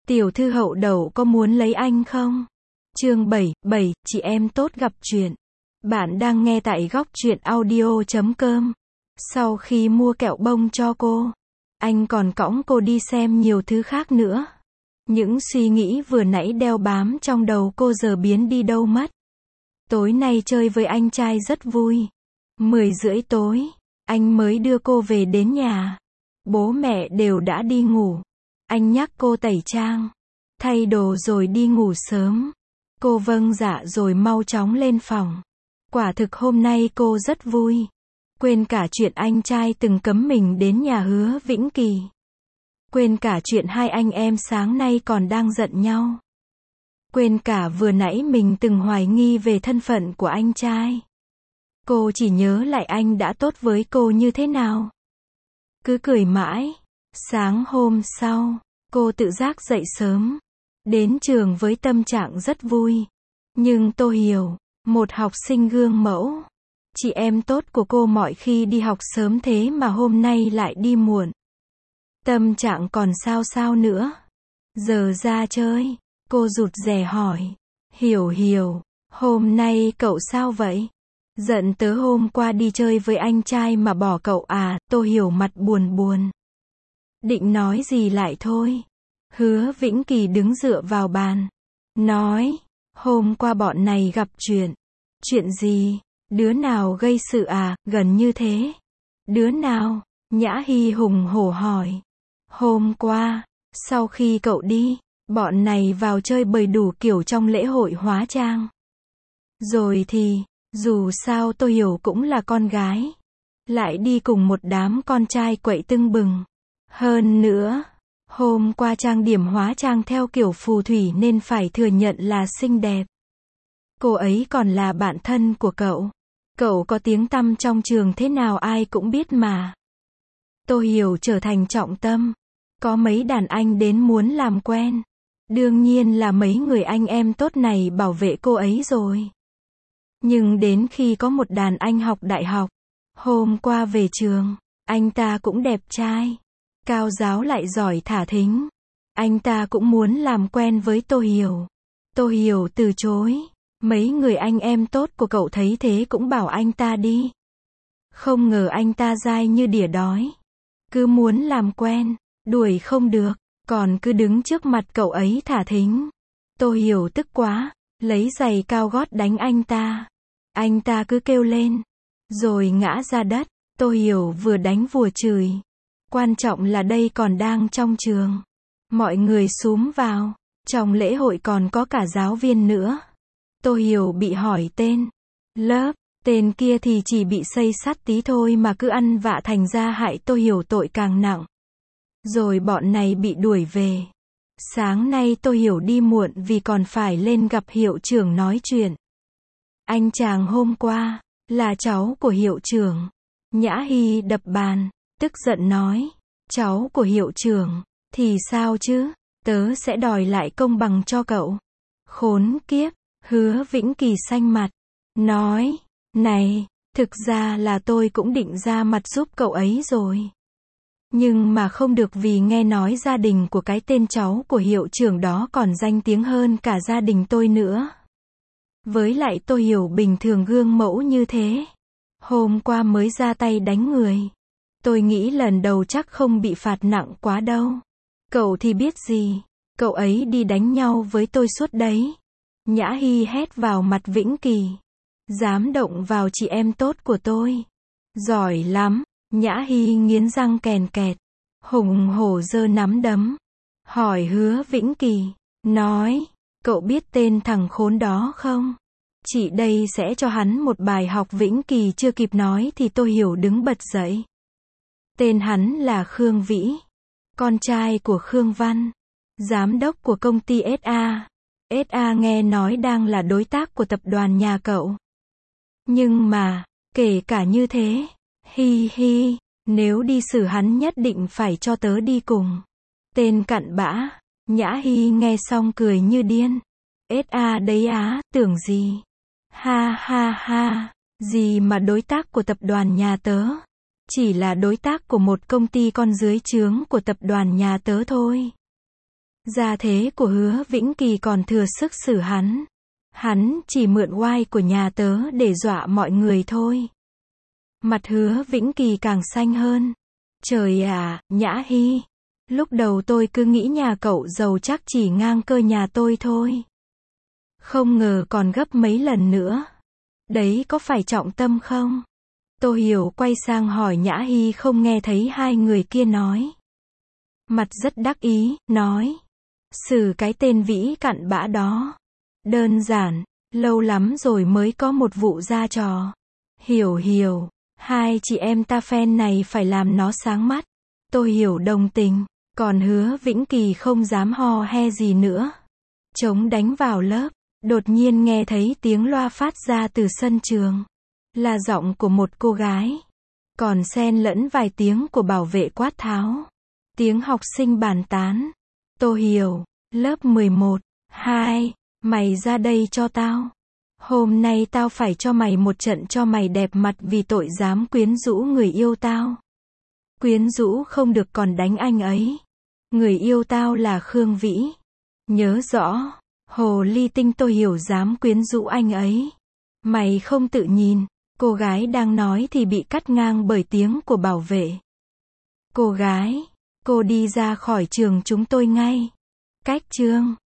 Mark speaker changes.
Speaker 1: Tiểu thư Hậu Đậu có muốn lấy anh không? Chương 7, chị em tốt gặp chuyện. Bạn đang nghe tại góc truyện audio.com. Sau khi mua kẹo bông cho cô, anh còn cõng cô đi xem nhiều thứ khác nữa. Những suy nghĩ vừa nãy đeo bám trong đầu cô giờ biến đi đâu mất. Tối nay chơi với anh trai rất vui. 10:30 tối, anh mới đưa cô về đến nhà. Bố mẹ đều đã đi ngủ. Anh nhắc cô tẩy trang, thay đồ rồi đi ngủ sớm. Cô vâng dạ rồi mau chóng lên phòng. Quả thực hôm nay cô rất vui. Quên cả chuyện anh trai từng cấm mình đến nhà Hứa Vĩnh Kỳ. Quên cả chuyện hai anh em sáng nay còn đang giận nhau. Quên cả vừa nãy mình từng hoài nghi về thân phận của anh trai. Cô chỉ nhớ lại anh đã tốt với cô như thế nào. Cứ cười mãi. Sáng hôm sau, cô tự giác dậy sớm. Đến trường với tâm trạng rất vui. Nhưng Tô Hiểu, một học sinh gương mẫu, chị em tốt của cô mọi khi đi học sớm thế mà hôm nay lại đi muộn. Tâm trạng còn sao nữa. Giờ ra chơi, cô rụt rè hỏi. Hiểu, hôm nay cậu sao vậy? Giận tớ hôm qua đi chơi với anh trai mà bỏ cậu à? Tô Hiểu mặt buồn. Định nói gì lại thôi. Hứa Vĩnh Kỳ đứng dựa vào bàn. Nói, hôm qua bọn này gặp chuyện. Chuyện gì? Đứa nào gây sự à? Gần như thế. Đứa nào? Nhã Hy hùng hổ hỏi. Hôm qua, sau khi cậu đi, bọn này vào chơi bời đủ kiểu trong lễ hội hóa trang. Rồi thì, dù sao Tô Hiểu cũng là con gái. Lại đi cùng một đám con trai quậy tưng bừng. Hơn nữa, hôm qua trang điểm hóa trang theo kiểu phù thủy nên phải thừa nhận là xinh đẹp. Cô ấy còn là bạn thân của cậu. Cậu có tiếng tăm trong trường thế nào ai cũng biết mà. Tô Hiểu trở thành trọng tâm. Có mấy đàn anh đến muốn làm quen. Đương nhiên là mấy người anh em tốt này bảo vệ cô ấy rồi. Nhưng đến khi có một đàn anh học đại học, hôm qua về trường, anh ta cũng đẹp trai, cao giáo lại giỏi thả thính. Anh ta cũng muốn làm quen với Tô Hiểu. Tô Hiểu từ chối. Mấy người anh em tốt của cậu thấy thế cũng bảo anh ta đi. Không ngờ anh ta dai như đỉa đói. Cứ muốn làm quen, đuổi không được, còn cứ đứng trước mặt cậu ấy thả thính. Tô Hiểu tức quá, lấy giày cao gót đánh anh ta. Anh ta cứ kêu lên, rồi ngã ra đất. Tô Hiểu vừa đánh vừa chửi. Quan trọng là đây còn đang trong trường. Mọi người xúm vào. Trong lễ hội còn có cả giáo viên nữa. Tô Hiểu bị hỏi tên lớp, tên kia thì chỉ bị xây xát tí thôi mà cứ ăn vạ thành ra hại Tô Hiểu tội càng nặng. Rồi bọn này bị đuổi về. Sáng nay Tô Hiểu đi muộn vì còn phải lên gặp hiệu trưởng nói chuyện. Anh chàng hôm qua, là cháu của hiệu trưởng. Nhã Hy đập bàn, tức giận nói. Cháu của hiệu trưởng, thì sao chứ, tớ sẽ đòi lại công bằng cho cậu. Khốn kiếp, Hứa Vĩnh Kỳ xanh mặt, nói, này, thực ra là tôi cũng định ra mặt giúp cậu ấy rồi. Nhưng mà không được vì nghe nói gia đình của cái tên cháu của hiệu trưởng đó còn danh tiếng hơn cả gia đình tôi nữa. Với lại Tô Hiểu bình thường gương mẫu như thế. Hôm qua mới ra tay đánh người. Tôi nghĩ lần đầu chắc không bị phạt nặng quá đâu. Cậu thì biết gì, cậu ấy đi đánh nhau với tôi suốt đấy. Nhã Hy hét vào mặt Vĩnh Kỳ. Dám động vào chị em tốt của tôi. Giỏi lắm. Nhã Hy nghiến răng kèn kẹt. Hùng hổ giơ nắm đấm. Hỏi Hứa Vĩnh Kỳ. Nói, cậu biết tên thằng khốn đó không? Chị đây sẽ cho hắn một bài học. Vĩnh Kỳ chưa kịp nói thì Tô Hiểu đứng bật dậy. Tên hắn là Khương Vĩ. Con trai của Khương Văn. Giám đốc của công ty SA. SA nghe nói đang là đối tác của tập đoàn nhà cậu. Nhưng mà, kể cả như thế, hi, nếu đi xử hắn nhất định phải cho tớ đi cùng. Tên cặn bã. Nhã Hy nghe xong cười như điên. SA đấy á, tưởng gì? Ha, gì mà đối tác của tập đoàn nhà tớ? Chỉ là đối tác của một công ty con dưới trướng của tập đoàn nhà tớ thôi. Gia thế của Hứa Vĩnh Kỳ còn thừa sức xử hắn. Hắn chỉ mượn oai của nhà tớ để dọa mọi người thôi. Mặt Hứa Vĩnh Kỳ càng xanh hơn. Trời ạ, Nhã Hy. Lúc đầu tôi cứ nghĩ nhà cậu giàu chắc chỉ ngang cơ nhà tôi thôi. Không ngờ còn gấp mấy lần nữa. Đấy có phải trọng tâm không? Tô Hiểu quay sang hỏi Nhã Hy không nghe thấy hai người kia nói. Mặt rất đắc ý, nói. Xử cái tên vĩ cặn bã đó. Đơn giản, lâu lắm rồi mới có một vụ ra trò. Hiểu, hai chị em ta phen này phải làm nó sáng mắt. Tô Hiểu đồng tình, còn Hứa Vĩnh Kỳ không dám ho he gì nữa. Trống đánh vào lớp, đột nhiên nghe thấy tiếng loa phát ra từ sân trường. Là giọng của một cô gái. Còn xen lẫn vài tiếng của bảo vệ quát tháo. Tiếng học sinh bàn tán. Tô Hiểu, lớp 11, 2, mày ra đây cho tao. Hôm nay tao phải cho mày một trận cho mày đẹp mặt vì tội dám quyến rũ người yêu tao. Quyến rũ không được còn đánh anh ấy. Người yêu tao là Khương Vĩ. Nhớ rõ, hồ ly tinh Tô Hiểu dám quyến rũ anh ấy. Mày không tự nhìn. Cô gái đang nói thì bị cắt ngang bởi tiếng của bảo vệ. Cô gái, cô đi ra khỏi trường chúng tôi ngay. Cách trường.